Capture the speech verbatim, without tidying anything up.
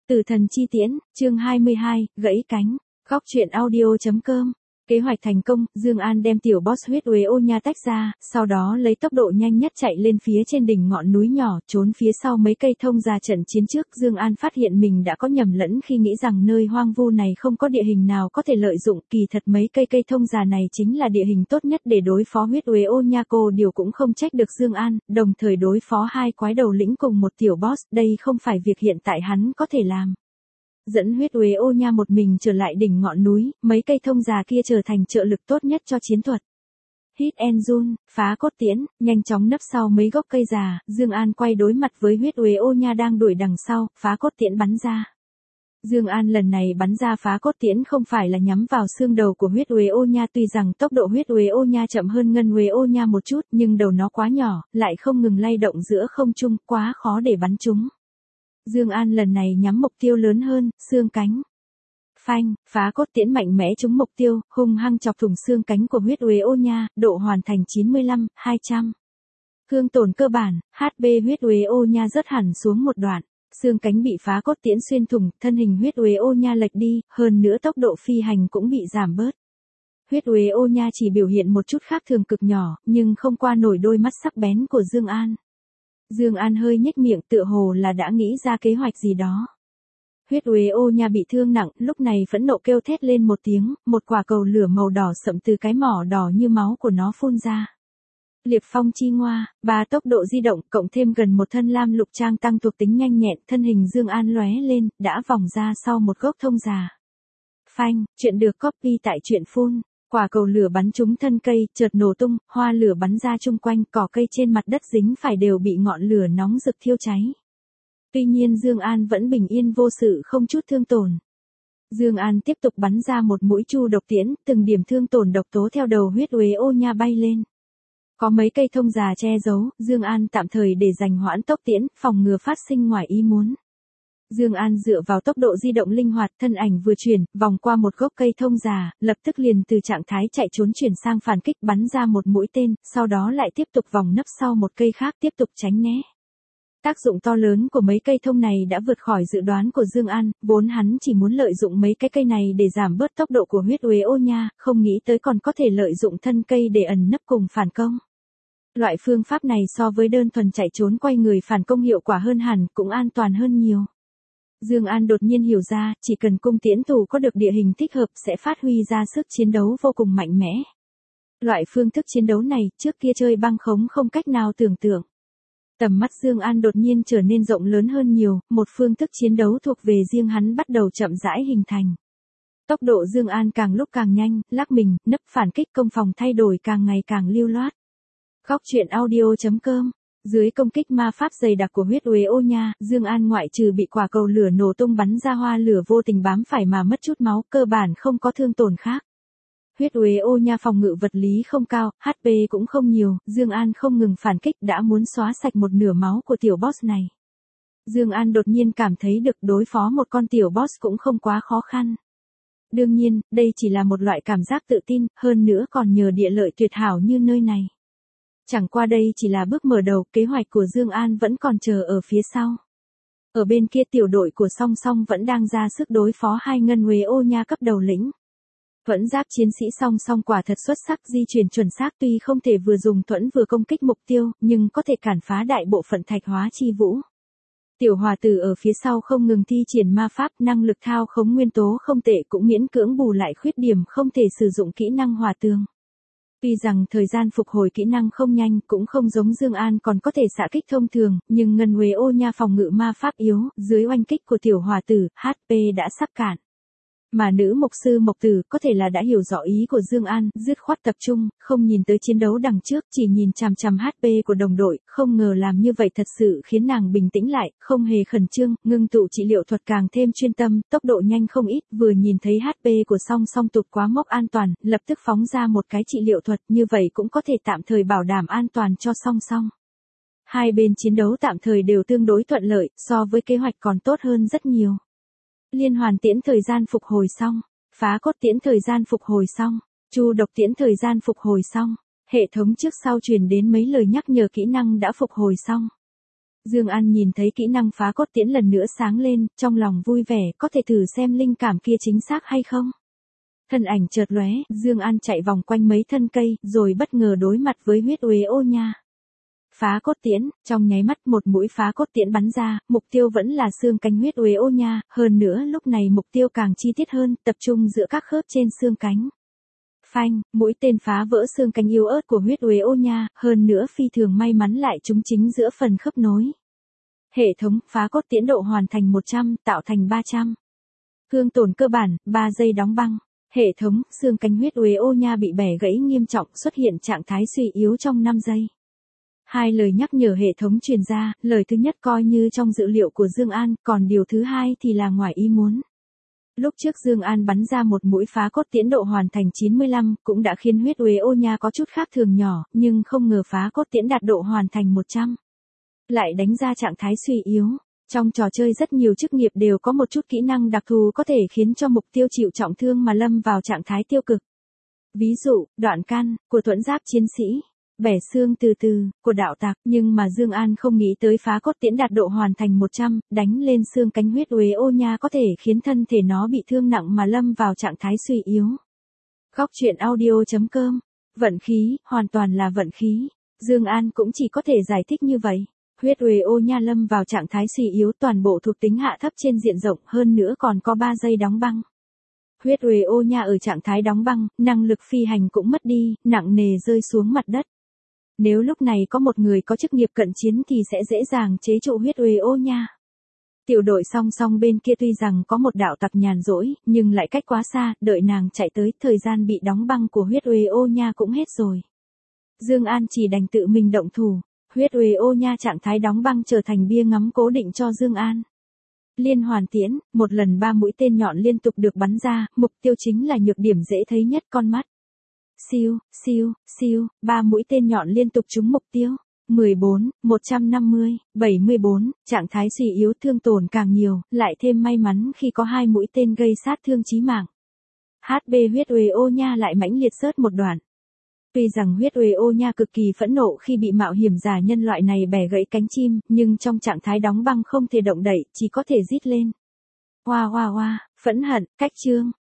Tử thần chi tiễn, chương hai mươi hai, gãy cánh. Góc truyện audio.com. Kế hoạch thành công, Dương An đem tiểu boss huyết uế ô nha tách ra, sau đó lấy tốc độ nhanh nhất chạy lên phía trên đỉnh ngọn núi nhỏ, trốn phía sau mấy cây thông ra trận chiến trước. Dương An phát hiện mình đã có nhầm lẫn khi nghĩ rằng nơi hoang vu này không có địa hình nào có thể lợi dụng, kỳ thật mấy cây cây thông già này chính là địa hình tốt nhất để đối phó huyết uế ô nha. Cô điều cũng không trách được Dương An, đồng thời đối phó hai quái đầu lĩnh cùng một tiểu boss, đây không phải việc hiện tại hắn có thể làm. Dẫn huyết uế ô nha một mình trở lại đỉnh ngọn núi, mấy cây thông già kia trở thành trợ lực tốt nhất cho chiến thuật. Hit and run, phá cốt tiễn, nhanh chóng nấp sau mấy gốc cây già, Dương An quay đối mặt với huyết uế ô nha đang đuổi đằng sau, phá cốt tiễn bắn ra. Dương An lần này bắn ra phá cốt tiễn không phải là nhắm vào xương đầu của huyết uế ô nha, tuy rằng tốc độ huyết uế ô nha chậm hơn ngân uế ô nha một chút, nhưng đầu nó quá nhỏ, lại không ngừng lay động giữa không trung, quá khó để bắn trúng. Dương An lần này nhắm mục tiêu lớn hơn, xương cánh. Phanh, phá cốt tiễn mạnh mẽ trúng mục tiêu, hung hăng chọc thủng xương cánh của huyết uế ô nha, độ hoàn thành chín mươi lăm, hai trăm. Thương tổn cơ bản, hát pê huyết uế ô nha rớt hẳn xuống một đoạn. Xương cánh bị phá cốt tiễn xuyên thủng, thân hình huyết uế ô nha lệch đi, hơn nữa tốc độ phi hành cũng bị giảm bớt. Huyết uế ô nha chỉ biểu hiện một chút khác thường cực nhỏ, nhưng không qua nổi đôi mắt sắc bén của Dương An. Dương An hơi nhếch miệng, tựa hồ là đã nghĩ ra kế hoạch gì đó. Huyết uế ô nha bị thương nặng, lúc này phẫn nộ kêu thét lên một tiếng, một quả cầu lửa màu đỏ sậm từ cái mỏ đỏ như máu của nó phun ra. Liệp phong chi ngoa, ba tốc độ di động cộng thêm gần một thân lam lục trang tăng thuộc tính nhanh nhẹn, thân hình Dương An lóe lên, đã vòng ra sau một gốc thông già. Phanh, chuyện được copy tại truyện full. Quả cầu lửa bắn trúng thân cây, chợt nổ tung, hoa lửa bắn ra chung quanh, cỏ cây trên mặt đất dính phải đều bị ngọn lửa nóng rực thiêu cháy. Tuy nhiên Dương An vẫn bình yên vô sự, không chút thương tổn. Dương An tiếp tục bắn ra một mũi chu độc tiễn, từng điểm thương tổn độc tố theo đầu huyết uế ô nha bay lên. Có mấy cây thông già che giấu, Dương An tạm thời để dành hoãn tốc tiễn, phòng ngừa phát sinh ngoài ý muốn. Dương An dựa vào tốc độ di động linh hoạt, thân ảnh vừa chuyển, vòng qua một gốc cây thông già, lập tức liền từ trạng thái chạy trốn chuyển sang phản kích, bắn ra một mũi tên, sau đó lại tiếp tục vòng nấp sau một cây khác tiếp tục tránh né. Tác dụng to lớn của mấy cây thông này đã vượt khỏi dự đoán của Dương An, vốn hắn chỉ muốn lợi dụng mấy cái cây này để giảm bớt tốc độ của huyết uế ô nha, không nghĩ tới còn có thể lợi dụng thân cây để ẩn nấp cùng phản công. Loại phương pháp này so với đơn thuần chạy trốn quay người phản công hiệu quả hơn hẳn, cũng an toàn hơn nhiều. Dương An đột nhiên hiểu ra, chỉ cần cung tiễn thủ có được địa hình thích hợp sẽ phát huy ra sức chiến đấu vô cùng mạnh mẽ. Loại phương thức chiến đấu này, trước kia chơi băng khống không cách nào tưởng tượng. Tầm mắt Dương An đột nhiên trở nên rộng lớn hơn nhiều, một phương thức chiến đấu thuộc về riêng hắn bắt đầu chậm rãi hình thành. Tốc độ Dương An càng lúc càng nhanh, lắc mình, nấp phản kích công phòng thay đổi càng ngày càng lưu loát. Góc truyện audio.com. Dưới công kích ma pháp dày đặc của huyết uế ô nha, Dương An ngoại trừ bị quả cầu lửa nổ tung bắn ra hoa lửa vô tình bám phải mà mất chút máu, cơ bản không có thương tổn khác. Huyết uế ô nha phòng ngự vật lý không cao, hát pê cũng không nhiều, Dương An không ngừng phản kích đã muốn xóa sạch một nửa máu của tiểu boss này. Dương An đột nhiên cảm thấy được đối phó một con tiểu boss cũng không quá khó khăn. Đương nhiên, đây chỉ là một loại cảm giác tự tin, hơn nữa còn nhờ địa lợi tuyệt hảo như nơi này. Chẳng qua đây chỉ là bước mở đầu, kế hoạch của Dương An vẫn còn chờ ở phía sau. Ở bên kia tiểu đội của Song Song vẫn đang ra sức đối phó hai ngân uế ô nha cấp đầu lĩnh. Thuẫn giáp chiến sĩ Song Song quả thật xuất sắc, di chuyển chuẩn xác, tuy không thể vừa dùng thuẫn vừa công kích mục tiêu, nhưng có thể cản phá đại bộ phận thạch hóa chi vũ. Tiểu hòa tử ở phía sau không ngừng thi triển ma pháp, năng lực thao khống nguyên tố không tệ, cũng miễn cưỡng bù lại khuyết điểm không thể sử dụng kỹ năng hòa tường. Tuy rằng thời gian phục hồi kỹ năng không nhanh, cũng không giống Dương An còn có thể xạ kích thông thường, nhưng ngân uế ô nha phòng ngự ma pháp yếu, dưới oanh kích của tiểu hòa tử, hát pê đã sắp cạn. Mà nữ mục sư Mộc Tử có thể là đã hiểu rõ ý của Dương An, dứt khoát tập trung, không nhìn tới chiến đấu đằng trước, chỉ nhìn chằm chằm hát pê của đồng đội, không ngờ làm như vậy thật sự khiến nàng bình tĩnh lại, không hề khẩn trương, ngưng tụ trị liệu thuật càng thêm chuyên tâm, tốc độ nhanh không ít, vừa nhìn thấy hát pê của Song Song tụt quá mốc an toàn, lập tức phóng ra một cái trị liệu thuật, như vậy cũng có thể tạm thời bảo đảm an toàn cho Song Song. Hai bên chiến đấu tạm thời đều tương đối thuận lợi, so với kế hoạch còn tốt hơn rất nhiều. Liên hoàn tiễn thời gian phục hồi xong, phá cốt tiễn thời gian phục hồi xong, chu độc tiễn thời gian phục hồi xong, hệ thống trước sau truyền đến mấy lời nhắc nhở kỹ năng đã phục hồi xong. Dương An nhìn thấy kỹ năng phá cốt tiễn lần nữa sáng lên, trong lòng vui vẻ, có thể thử xem linh cảm kia chính xác hay không. Thân ảnh chợt lóe, Dương An chạy vòng quanh mấy thân cây, rồi bất ngờ đối mặt với huyết uế ô nha. Phá cốt tiễn, trong nháy mắt một mũi phá cốt tiễn bắn ra, mục tiêu vẫn là xương cánh huyết uế ô nha, hơn nữa lúc này mục tiêu càng chi tiết hơn, tập trung giữa các khớp trên xương cánh. Phanh, mũi tên phá vỡ xương cánh yếu ớt của huyết uế ô nha, hơn nữa phi thường may mắn lại trúng chính giữa phần khớp nối. Hệ thống phá cốt tiễn độ hoàn thành một trăm, tạo thành ba trăm. Thương tổn cơ bản, ba giây đóng băng. Hệ thống, xương cánh huyết uế ô nha bị bẻ gãy nghiêm trọng, xuất hiện trạng thái suy yếu trong năm giây. Hai lời nhắc nhở hệ thống truyền ra, lời thứ nhất coi như trong dự liệu của Dương An, còn điều thứ hai thì là ngoài ý muốn. Lúc trước Dương An bắn ra một mũi phá cốt tiễn độ hoàn thành chín mươi lăm, cũng đã khiến huyết uế ô nha có chút khác thường nhỏ, nhưng không ngờ phá cốt tiễn đạt độ hoàn thành một trăm. Lại đánh ra trạng thái suy yếu. Trong trò chơi rất nhiều chức nghiệp đều có một chút kỹ năng đặc thù có thể khiến cho mục tiêu chịu trọng thương mà lâm vào trạng thái tiêu cực. Ví dụ, đoạn can, của thuẫn giáp chiến sĩ. Bẻ xương từ từ, của đạo tặc, nhưng mà Dương An không nghĩ tới phá cốt tiễn đạt độ hoàn thành một trăm, đánh lên xương cánh huyết uế ô nha có thể khiến thân thể nó bị thương nặng mà lâm vào trạng thái suy yếu. Góc truyện audio chấm com. Vận khí, hoàn toàn là vận khí. Dương An cũng chỉ có thể giải thích như vậy. Huyết uế ô nha lâm vào trạng thái suy yếu, toàn bộ thuộc tính hạ thấp trên diện rộng, hơn nữa còn có ba giây đóng băng. Huyết uế ô nha ở trạng thái đóng băng, năng lực phi hành cũng mất đi, nặng nề rơi xuống mặt đất. Nếu lúc này có một người có chức nghiệp cận chiến thì sẽ dễ dàng chế trụ huyết uế ô nha. Tiểu đội song song bên kia tuy rằng có một đạo tặc nhàn rỗi, nhưng lại cách quá xa, đợi nàng chạy tới, thời gian bị đóng băng của huyết uế ô nha cũng hết rồi. Dương An chỉ đành tự mình động thủ. Huyết uế ô nha trạng thái đóng băng trở thành bia ngắm cố định cho Dương An. Liên hoàn tiễn, một lần ba mũi tên nhọn liên tục được bắn ra, mục tiêu chính là nhược điểm dễ thấy nhất con mắt. Siêu, siêu, siêu, ba mũi tên nhọn liên tục trúng mục tiêu. mười bốn, một trăm năm mươi, bảy mươi bốn, trạng thái suy yếu, thương tổn càng nhiều, lại thêm may mắn khi có hai mũi tên gây sát thương chí mạng. hát pê huyết uế ô nha lại mãnh liệt sớt một đoạn. Tuy rằng huyết uế ô nha cực kỳ phẫn nộ khi bị mạo hiểm giả nhân loại này bẻ gãy cánh chim, nhưng trong trạng thái đóng băng không thể động đậy, chỉ có thể rít lên. Oa oa oa, phẫn hận, cách chương.